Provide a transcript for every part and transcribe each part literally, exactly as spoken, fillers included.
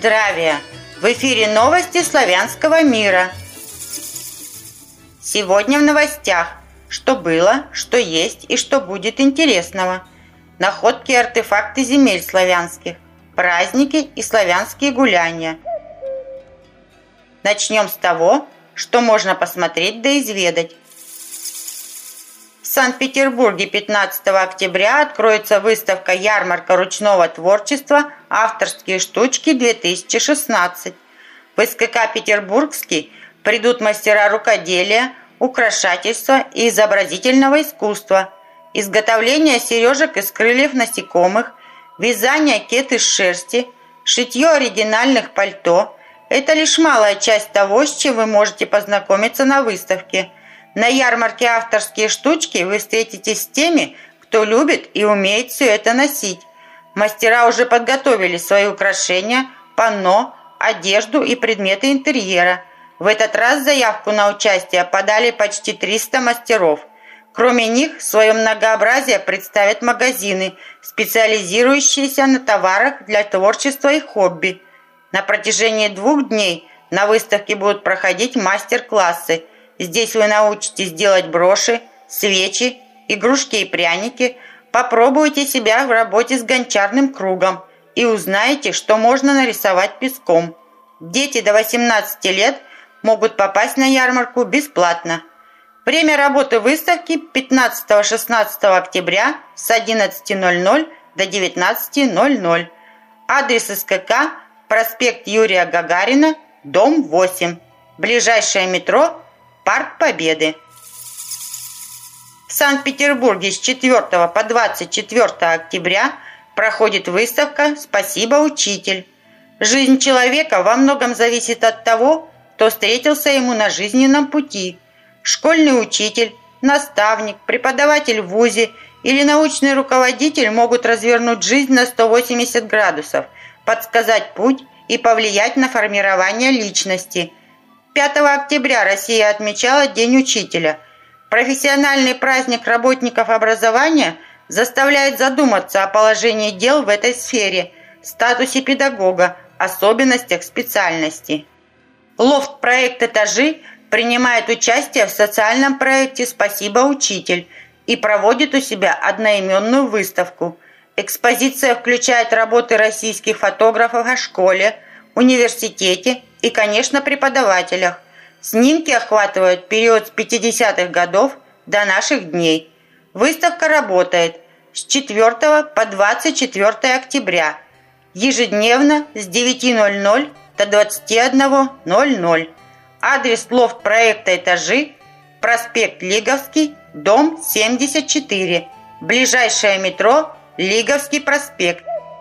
здравия! В эфире новости славянского мира. Сегодня в новостях, что было, что есть и что будет интересного. Находки и артефакты земель славянских, праздники и славянские гуляния. Начнем с того, что можно посмотреть да изведать. В Санкт-Петербурге пятнадцатого октября откроется выставка «Ярмарка ручного творчества. Авторские штучки-две тысячи шестнадцать». В СКК «Петербургский» придут мастера рукоделия, украшательства и изобразительного искусства, изготовление сережек из крыльев насекомых, вязание кет из шерсти, шитье оригинальных пальто. Это лишь малая часть того, с чем вы можете познакомиться на выставке. На ярмарке «Авторские штучки» вы встретитесь с теми, кто любит и умеет все это носить. Мастера уже подготовили свои украшения, панно, одежду и предметы интерьера. В этот раз заявку на участие подали почти триста мастеров. Кроме них, свое многообразие представят магазины, специализирующиеся на товарах для творчества и хобби. На протяжении двух дней на выставке будут проходить мастер-классы. Здесь вы научитесь делать броши, свечи, игрушки и пряники, попробуйте себя в работе с гончарным кругом и узнаете, что можно нарисовать песком. Дети до восемнадцати лет могут попасть на ярмарку бесплатно. Время работы выставки пятнадцатого-шестнадцатого октября с одиннадцати ноль-ноль до девятнадцати ноль-ноль. Адрес СКК – проспект Юрия Гагарина, дом восемь. Ближайшее метро – Парк Победы. В Санкт-Петербурге с четвёртого по двадцать четвёртое октября проходит выставка «Спасибо, учитель». Жизнь человека во многом зависит от того, кто встретился ему на жизненном пути. Школьный учитель, наставник, преподаватель в вузе или научный руководитель могут развернуть жизнь на сто восемьдесят градусов, подсказать путь и повлиять на формирование личности. пятого октября Россия отмечала День учителя. Профессиональный праздник работников образования заставляет задуматься о положении дел в этой сфере, статусе педагога, особенностях специальности. Лофт-проект «Этажи» принимает участие в социальном проекте «Спасибо, учитель» и проводит у себя одноименную выставку. Экспозиция включает работы российских фотографов о школе, университете и, конечно, преподавателях. Снимки охватывают период с пятидесятых годов до наших дней. Выставка работает с четвёртого по двадцать четвёртое октября, ежедневно с девяти ноль-ноль до двадцати одного ноль-ноль. Адрес лофт-проекта «Этажи», проспект Лиговский, дом семьдесят четыре. Ближайшее метро – Лиговский проспект.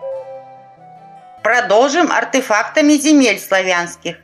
Продолжим артефактами земель славянских.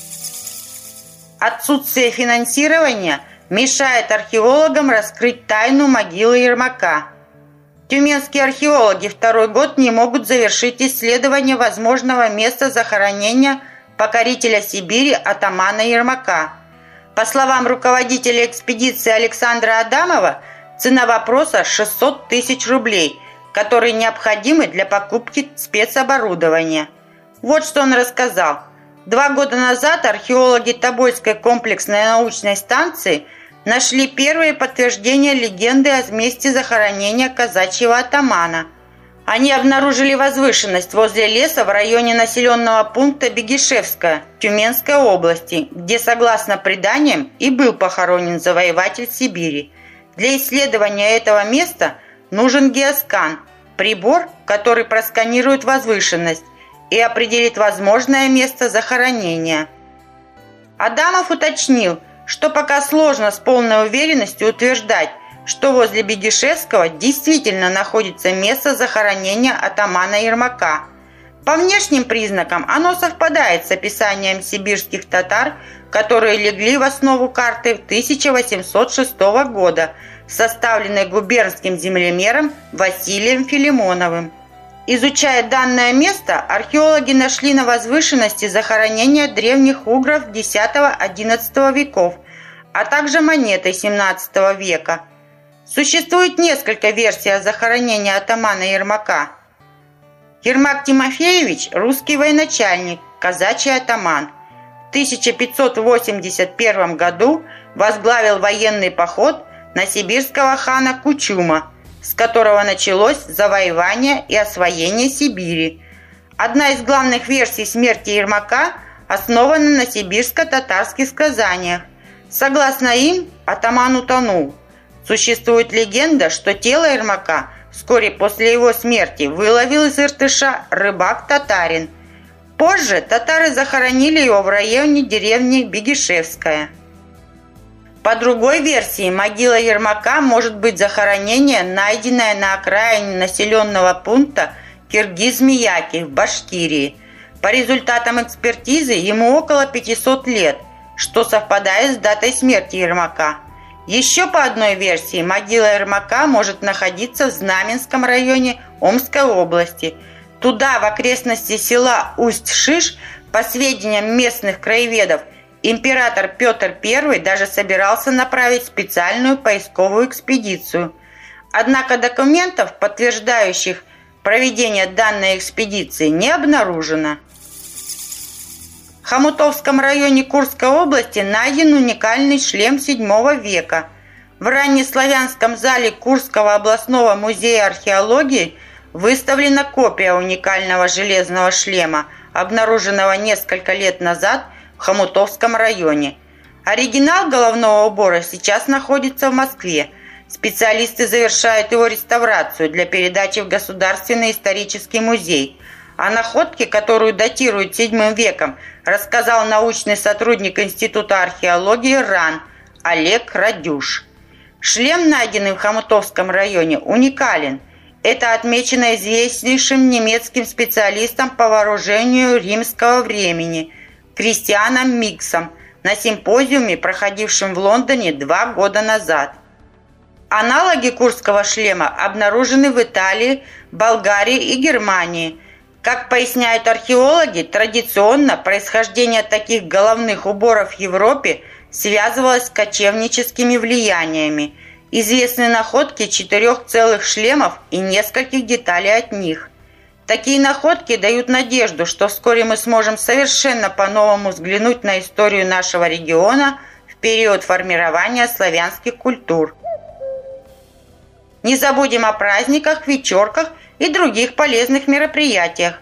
Отсутствие финансирования мешает археологам раскрыть тайну могилы Ермака. Тюменские археологи второй год не могут завершить исследование возможного места захоронения покорителя Сибири атамана Ермака. По словам руководителя экспедиции Александра Адамова, цена вопроса шестьсот тысяч рублей, которые необходимы для покупки спецоборудования. Вот что он рассказал. Два года назад археологи Тобольской комплексной научной станции нашли первые подтверждения легенды о месте захоронения казачьего атамана. Они обнаружили возвышенность возле леса в районе населенного пункта Бегишевская Тюменской области, где, согласно преданиям, и был похоронен завоеватель Сибири. Для исследования этого места нужен геоскан – прибор, который просканирует возвышенность и определит возможное место захоронения. Адамов уточнил, что пока сложно с полной уверенностью утверждать, что возле Бегишевского действительно находится место захоронения атамана Ермака. По внешним признакам оно совпадает с описанием сибирских татар, которые легли в основу карты тысяча восемьсот шестого года, составленной губернским землемером Василием Филимоновым. Изучая данное место, археологи нашли на возвышенности захоронения древних угров десятого-одиннадцатого веков, а также монеты семнадцатого века. Существует несколько версий о захоронении атамана Ермака. Ермак Тимофеевич – русский военачальник, казачий атаман. В тысяча пятьсот восемьдесят первом году возглавил военный поход на сибирского хана Кучума, с которого началось завоевание и освоение Сибири. Одна из главных версий смерти Ермака основана на сибирско-татарских сказаниях. Согласно им, атаман утонул. Существует легенда, что тело Ермака вскоре после его смерти выловил из Иртыша рыбак-татарин. Позже татары захоронили его в районе деревни Бегишевская. По другой версии, могила Ермака может быть захоронение, найденное на окраине населенного пункта Киргиз-Мияки в Башкирии. По результатам экспертизы ему около пятисот лет, что совпадает с датой смерти Ермака. Еще по одной версии, могила Ермака может находиться в Знаменском районе Омской области. Туда, в окрестности села Усть-Шиш, по сведениям местных краеведов, император Петр Первый даже собирался направить специальную поисковую экспедицию. Однако документов, подтверждающих проведение данной экспедиции, не обнаружено. В Хомутовском районе Курской области найден уникальный шлем седьмого века. В раннеславянском зале Курского областного музея археологии выставлена копия уникального железного шлема, обнаруженного несколько лет назад в Хомутовском районе. Оригинал головного убора сейчас находится в Москве. Специалисты завершают его реставрацию для передачи в Государственный исторический музей. О находке, которую датируют седьмым веком, рассказал научный сотрудник Института археологии РАН Олег Радюш. Шлем, найденный в Хомутовском районе, уникален. Это отмечено известнейшим немецким специалистом по вооружению римского времени Кристианом Миксом на симпозиуме, проходившем в Лондоне два года назад. Аналоги курского шлема обнаружены в Италии, Болгарии и Германии. Как поясняют археологи, традиционно происхождение таких головных уборов в Европе связывалось с кочевническими влияниями. Известны находки четырех целых шлемов и нескольких деталей от них. Такие находки дают надежду, что вскоре мы сможем совершенно по-новому взглянуть на историю нашего региона в период формирования славянских культур. Не забудем о праздниках, вечерках и других полезных мероприятиях.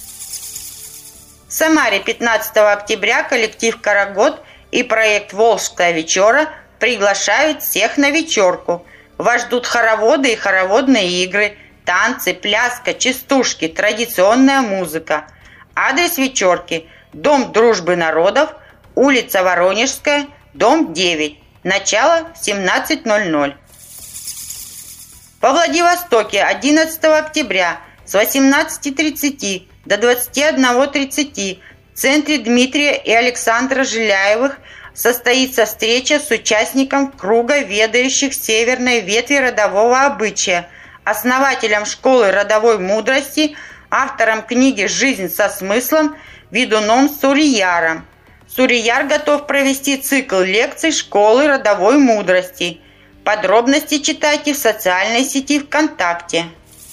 В Самаре пятнадцатого октября коллектив «Карагод» и проект «Волжская вечера» приглашают всех на вечерку. Вас ждут хороводы и хороводные игры, танцы, пляска, частушки, традиционная музыка. Адрес вечерки: Дом дружбы народов, улица Воронежская, дом девять. Начало в семнадцать ноль ноль. Во Владивостоке одиннадцатого октября с восемнадцати тридцати до двадцати одного тридцати в центре Дмитрия и Александра Жиляевых состоится встреча с участником круга ведающих северной ветви родового обычая, основателем школы родовой мудрости, автором книги «Жизнь со смыслом» ведуном Сурияром. Сурияр готов провести цикл лекций школы родовой мудрости. Подробности читайте в социальной сети ВКонтакте.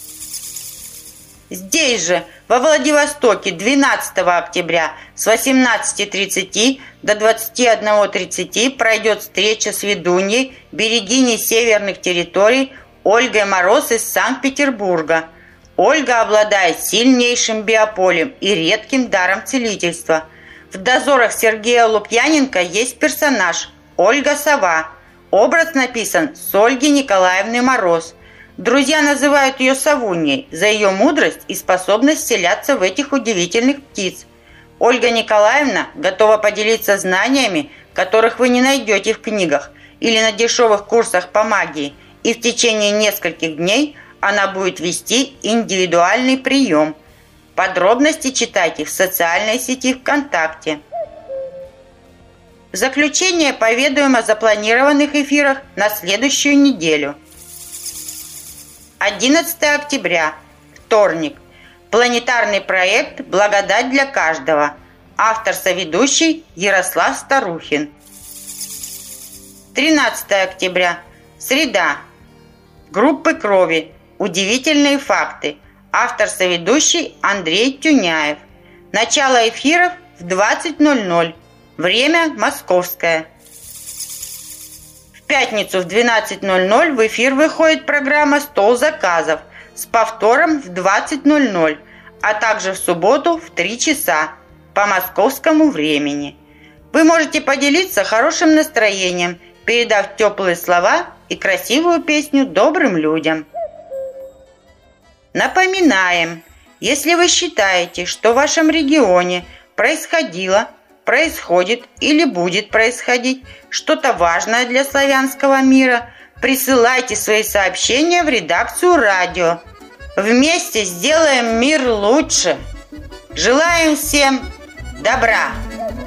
Здесь же, во Владивостоке, двенадцатого октября с восемнадцати тридцати до двадцати одного тридцати пройдет встреча с ведуньей, берегиней северных территорий Ольгой Мороз из Санкт-Петербурга. Ольга обладает сильнейшим биополем и редким даром целительства. В дозорах Сергея Лукьяненко есть персонаж Ольга Сова. Образ написан с Ольги Николаевны Мороз. Друзья называют ее Совуньей за ее мудрость и способность вселяться в этих удивительных птиц. Ольга Николаевна готова поделиться знаниями, которых вы не найдете в книгах или на дешевых курсах по магии, и в течение нескольких дней она будет вести индивидуальный прием. Подробности читайте в социальной сети ВКонтакте. В заключение поведаем о запланированных эфирах на следующую неделю. одиннадцатого октября, вторник. Планетарный проект «Благодать для каждого». Автор-соведущий Ярослав Старухин. тринадцатого октября, среда. Группы крови. Удивительные факты. Автор-соведущий Андрей Тюняев. Начало эфиров в двадцать ноль ноль. Время московское. В пятницу в двенадцать ноль ноль в эфир выходит программа «Стол заказов» с повтором в двадцать ноль ноль, а также в субботу в три часа по московскому времени. Вы можете поделиться хорошим настроением, передав теплые слова и красивую песню добрым людям. Напоминаем, если вы считаете, что в вашем регионе происходило, происходит или будет происходить что-то важное для славянского мира, присылайте свои сообщения в редакцию радио. Вместе сделаем мир лучше. Желаем всем добра!